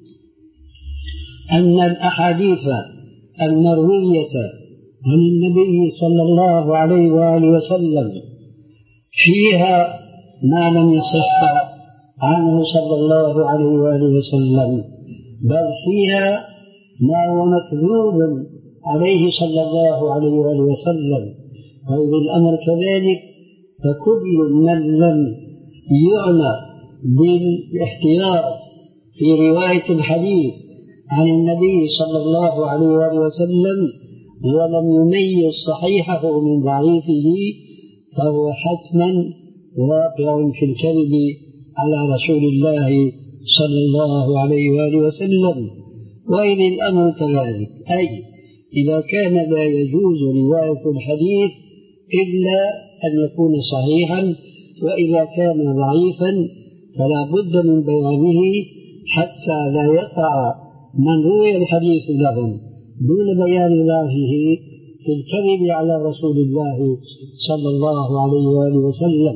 أن الأحاديث المروية عن النبي صلى الله عليه وآله وسلم فيها ما لم يصح عنه صلى الله عليه وآله وسلم، بل فيها ما هو مكذوب عليه صلى الله عليه وآله وسلم. وإذا الأمر كذلك فكل من لم يعنى بالاحتياط في رواية الحديث عن النبي صلى الله عليه وآله وسلم ولم يميز صحيحه من ضعيفه فهو حتما واقع في الكذب على رسول الله صلى الله عليه وآله وسلم. وإن الأمر كذلك، أي إذا كان لا يجوز رواية الحديث إلا أن يكون صحيحا، وإذا كان ضعيفا فلا بد من بيانه حتى لا يقع من روي الحديث لهم دون بيان ضعفه في الكذب على رسول الله صلى الله عليه وآله وسلم.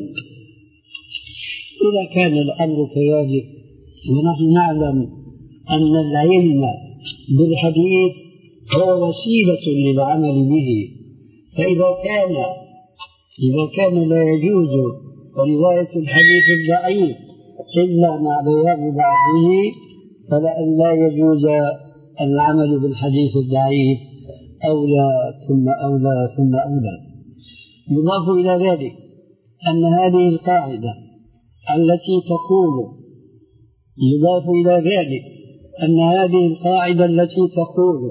إذا كان الأمر كذلك، ونحن نعلم أن العلم بالحديث هو وسيلة للعمل به، فإذا كان إذا كان لا يجوز رواية الحديث الضعيف إلا مع بيان ضعفه، فلأن لا يجوز العمل بالحديث الضعيف أولى ثم أولى ثم أولى. يضاف إلى ذلك أن هذه القاعدة التي تقول يضاف إلى ذلك أن هذه القاعدة التي تقول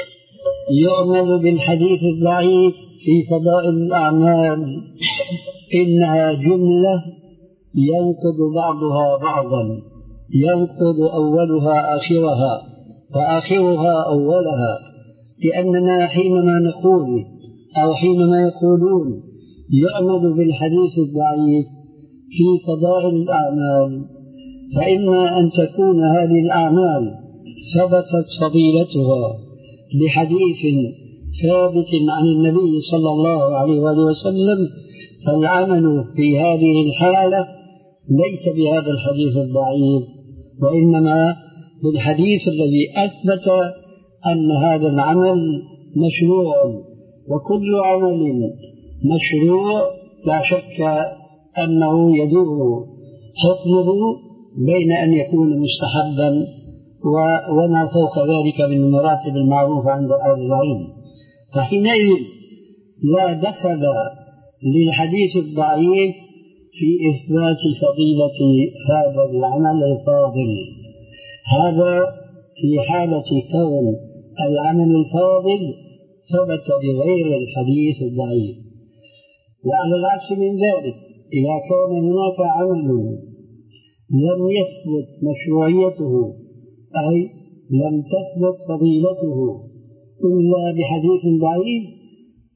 يعمل بالحديث الضعيف في فضائل الأعمال إنها جملة ينقض بعضها بعضا، ينقض أولها آخرها وآخرها أولها، لأننا حينما نقول أو حينما يقولون يعمل بالحديث الضعيف في فضائل الأعمال، فإما أن تكون هذه الأعمال ثبتت فضيلتها بحديث ثابت عن النبي صلى الله عليه وآله وسلم، فالعمل في هذه الحالة ليس بهذا الحديث الضعيف، وإنما بالحديث الذي أثبت أن هذا العمل مشروع. وكل عمل مشروع لا شك أنه يدور حكمه بين أن يكون مستحبا وما فوق ذلك من المراتب المعروفة عند أهل العلم، فحينئذ لا دخل للحديث الضعيف في إثبات فضيلة هذا العمل الفاضل. هذا في حالة كون العمل الفاضل ثبت بغير الحديث الضعيف. وعلى العكس من ذلك، إذا كان هناك عمل لم يثبت مشروعيته أي لم تثبت فضيلته إلا بحديث ضعيف،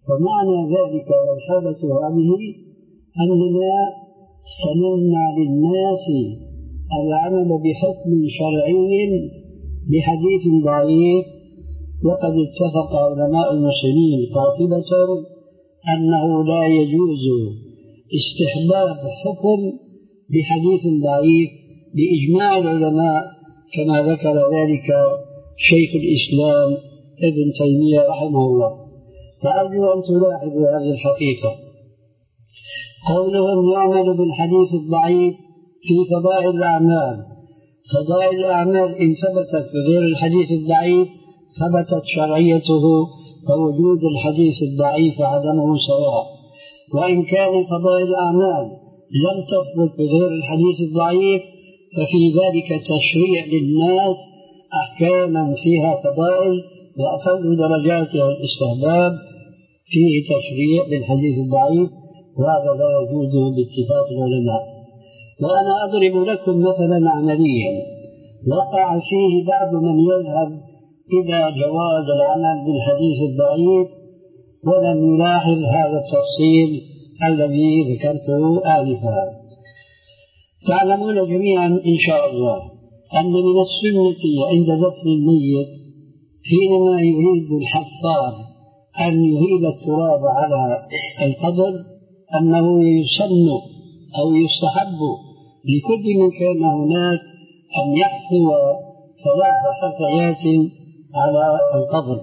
فمعنى ذلك والحالة هذه أننا سنمنع للناس العمل بحكم شرعي بحديث ضعيف، وقد اتفق علماء المسلمين قاطبة أنه لا يجوز استحباب حكم بحديث ضعيف بإجماع العلماء، كما ذكر ذلك شيخ الإسلام ابن تيمية رحمه الله. فأرجو أن تلاحظوا هذه الحقيقة. قولهم يعمل بالحديث الضعيف في فضائل الأعمال، فضائل الأعمال إن ثبتت بغير الحديث الضعيف ثبتت شرعيته، فوجود الحديث الضعيف عدمه سواء. وإن كان فضائل الأعمال لم تثبت بغير الحديث الضعيف ففي ذلك تشريع للناس أحكاما فيها فضائل، وأقل درجاتها الاستحباب فيه تشريع للحديث الضعيف، وهذا لا يجوز باتفاق العلماء. وأنا أضرب لكم مثلا عمليا وقع فيه بعض من يذهب إلى جواز العمل بالحديث الضعيف ولم يلاحظ هذا التفصيل الذي ذكرته آنفا. تعلمون جميعا إن شاء الله أن من السنة عند دفن الميت حينما يريد الحفار أن يهيب التراب على القبر أنه يسن أو يستحب لكل من كان هناك أن يحثو ثلاث حثيات على القبر.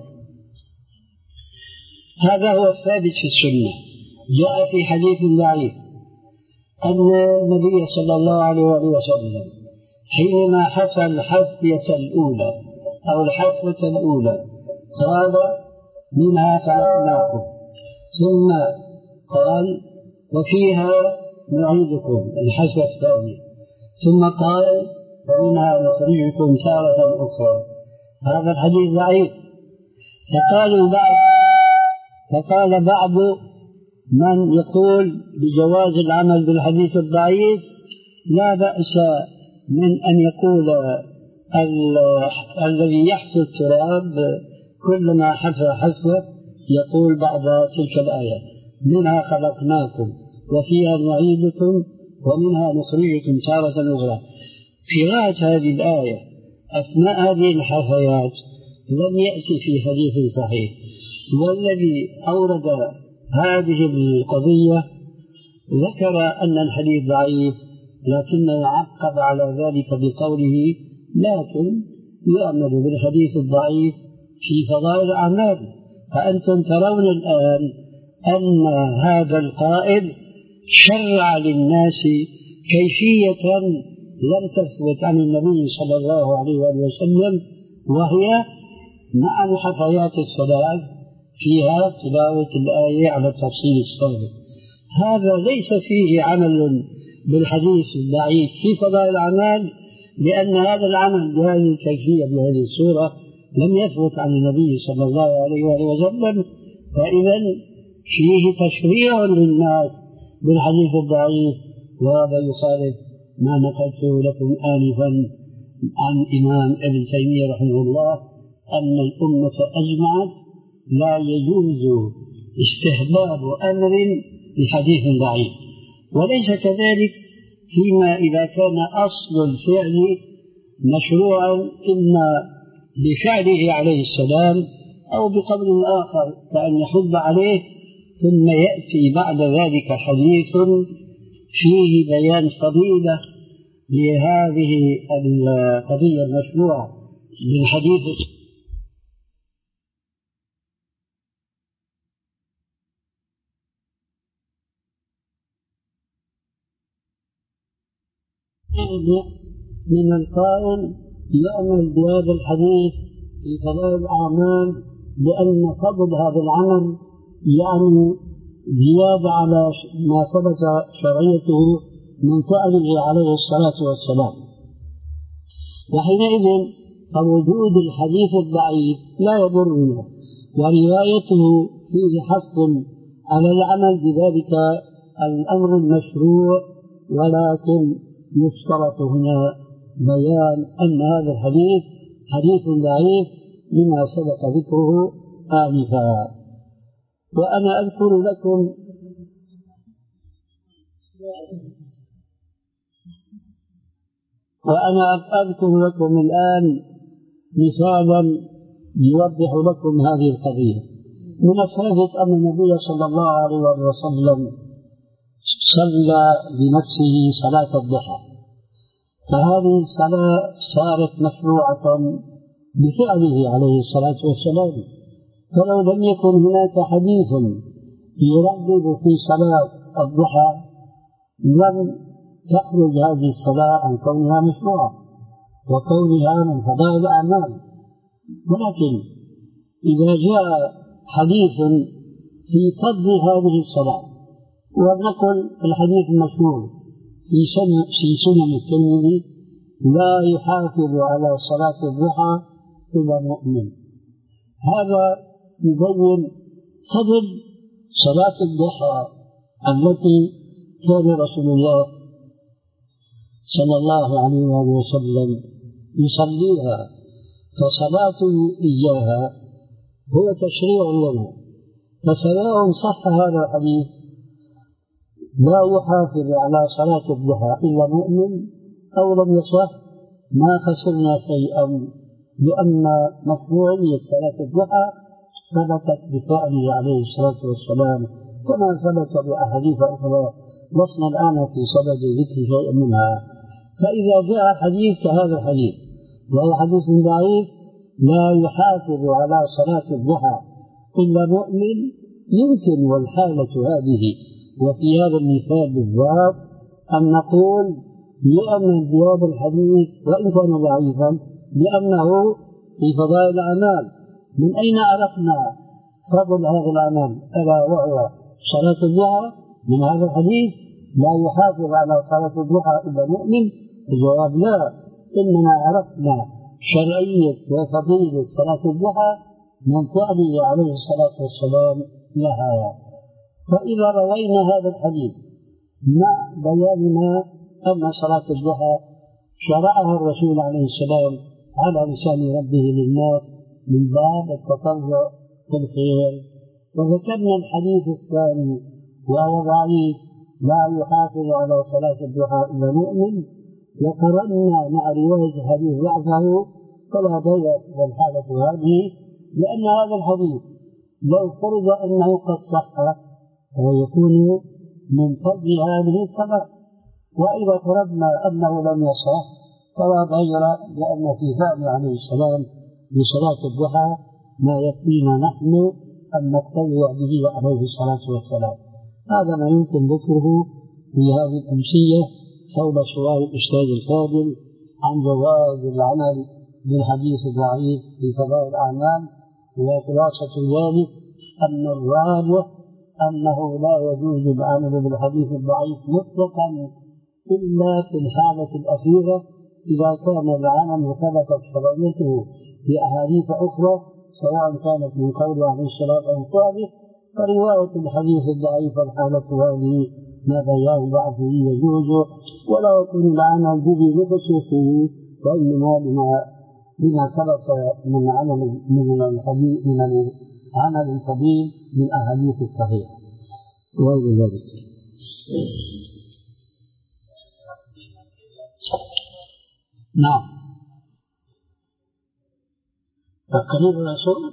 هذا هو الثابت في السنة. جاء في حديث ضعيف أن النبي صلى الله عليه وسلم حينما حثى الحثية الأولى أو الحثوة الأولى قال منها خلقناكم، ثم قال وفيها نعيدكم الحثوة الثانية، ثم قال ومنها نخرجكم تارة أخرى. هذا الحديث ضعيف. فقالوا بعض فقال بعض من يقول بجواز العمل بالحديث الضعيف لا بأس من أن يقول الذي يحثو التراب كلما حثى حثوة يقول بعد تلك الآية منها خلقناكم وفيها نعيدكم ومنها نخرجكم تارة أخرى. قراءة هذه الآية أثناء هذه الحثيات لم يأتي في حديث صحيح، والذي أورد هذه القضية ذكر أن الحديث ضعيف، لكنه عقب على ذلك بقوله لكن يعمل بالحديث الضعيف في فضائل الأعمال. فأنتم ترون الآن أن هذا القائل شرع للناس كيفية لم تثبت عن النبي صلى الله عليه وسلم، وهي مع الحثيات الثلاث فيها تلاوة الآية على التفصيل السابق. هذا ليس فيه عمل بالحديث الضعيف في فضائل الأعمال، لأن هذا العمل بهذه الكيفية بهذه الصورة لم يثبت عن النبي صلى الله عليه وسلم، فإذا فيه تشريع للناس بالحديث الضعيف، وهذا يخالف ما نقلته لكم آنفا عن إمام ابن تيمية رحمه الله أن الأمة أجمعت لا يجوز استحباب أمر بحديث ضعيف. وليس كذلك فيما إذا كان أصل الفعل مشروعا إما بفعله عليه السلام أو بقول آخر كأن يحض عليه، ثم يأتي بعد ذلك حديث فيه بيان فضيلة لهذه القضية المشروعة بالحديث من القائل يعمل بهذا الحديث في فضائل الأعمال لأن فضل هذا العمل يعني زيادة على ما ثبت شرعيته من فعله عليه الصلاة والسلام. وحينئذ فوجود الحديث الضعيف لا يضرنا، وروايته فيه حث على العمل بذلك الأمر المشروع، ولكن يشترط هنا بيان أن هذا الحديث حديث ضعيف لما سبق ذكره آنفا. وأنا أذكر لكم وأنا أذكر لكم الآن مثالا يوضح لكم هذه القضية. من الثابت أن النبي صلى الله عليه وسلم صلى بنفسه صلاة الضحى، فهذه الصلاة صارت مشروعة بفعله عليه الصلاة والسلام، فلو لم يكن هناك حديث يرغب في صلاة الضحى لم تخرج هذه الصلاة عن كونها مشروعة وكونها من فضائل الأعمال. ولكن إذا جاء حديث في فضل هذه الصلاة، ولنقل الحديث المشهور في سنة في سنن الترمذي: لا يحافظ على صلاة الضحى إلا مؤمن. هذا يبين فضل صلاة الضحى التي كان رسول الله صلى الله عليه وسلم يصليها، فصلاته إياها هو تشريع لنا. فسواء صح هذا الحديث لا يحافظ على صلاة الضحى إلا مؤمن أو لم يصح، ما خسرنا شيئا، لأن مشروعية صلاة الضحى ثبتت بفعله عليه الصلاة والسلام كما ثبت بأحاديث أخرى لسنا الآن في صدد ذكر شيء منها. فإذا جاء حديث كهذا الحديث وهو حديث ضعيف: لا يحافظ على صلاة الضحى إلا مؤمن، يمكن والحالة هذه وفي هذا المثال بالذات أن نقول لأن بهذا الحديث وإن كان ضعيفا لأنه في فضائل الأعمال. من أين عرفنا فضل هذا العمل ألا وهو صلاة الضحى؟ من هذا الحديث: لا يحافظ على صلاة الضحى إلا مؤمن. الجواب: لا، إننا عرفنا شرعية وفضيلة صلاة الضحى من فعله عليه الصلاة والسلام لها. فإذا روينا هذا الحديث مع بياننا أن صلاة الضحى شرعها الرسول عليه السلام على لسان ربه للناس من باب التطوع في الخير، وذكرنا الحديث الثاني وهو ضعيف: لا يحافظ على صلاة الضحى إلا مؤمن، وقرنا مع رواية الحديث ضعفه، فلا ضير والحالة هذه، لأن هذا الحديث لو فرض أنه قد صح فيكون من فضل هذه الصلاة، وإذا فرضنا أنه لم يصح فلا ضير، لأن في فعل عليه السلام بصلاة الضحى ما يكفينا نحن أن نقتدي به عليه الصلاة والسلام. هذا ما يمكن ذكره في هذه الأمسية حول سؤال الأستاذ الفاضل عن جواز العمل بالحديث الضعيف في فضائل الأعمال. وخلاصة ذلك أن الراجح أنه لا يجوز العمل بالحديث الضعيف مطلقا إلا في الحالة الأخيرة، إذا كان العمل ثبتت شرعيته في أحاديث أخرى سواء كانت من قول عليه الصلاة أو فعله. فرواية الحديث الضعيف الحالة هذه ما بيان ضعفه يجوز، ولا يكون العمل به لخصوصه، وإنما بما بما ثبت من عمل من الحديث من العمل الفضيل من أحاديث الصحيحة وغير ذلك. نعم. تقرير الرسول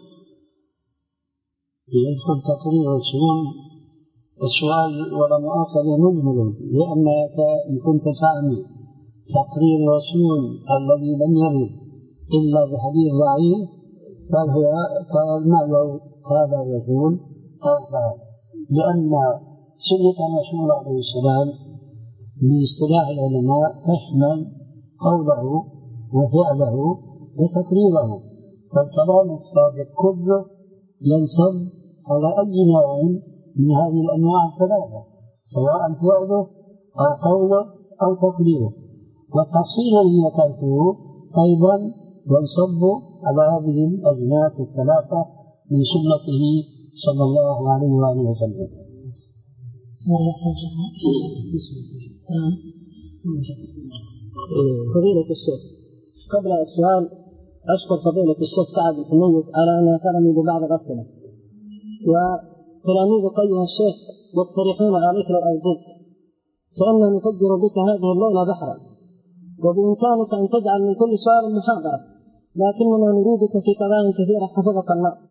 يدخل تقرير الرسول السؤال ولا مؤاخذة مجمل، لأنك إن كنت تعني تقرير الرسول الذي لم يرد إلا بحديث ضعيف فهو كما لو قال الرسول أو قال، لأن سنة الرسول عليه السلام باصطلاح العلماء تشمل قوله وفعله وتقريره، فالكلام السابق كله ينصب على أي نوع من هذه الأنواع الثلاثة، سواء فعله أو قوله أو تقريره. والتفصيل الذي ذكرته أيضا ينصب على هذه الأجناس الثلاثة من سنته صلى الله عليه وآله وسلم. فضيلة الشيخ، قبل السؤال أشكر فضيلة الشيخ سعد الحميد على أن أثرني ببعض الأسئلة، تلاميذك أيها الشيخ يقترحون عليك لو أوجدت فإننا نفجر بك هذه الليلة بحرا، وبإمكانك أن تجعل من كل سؤال محاضرة، لكننا نريدك في قضايا كثيرة حفظك الله.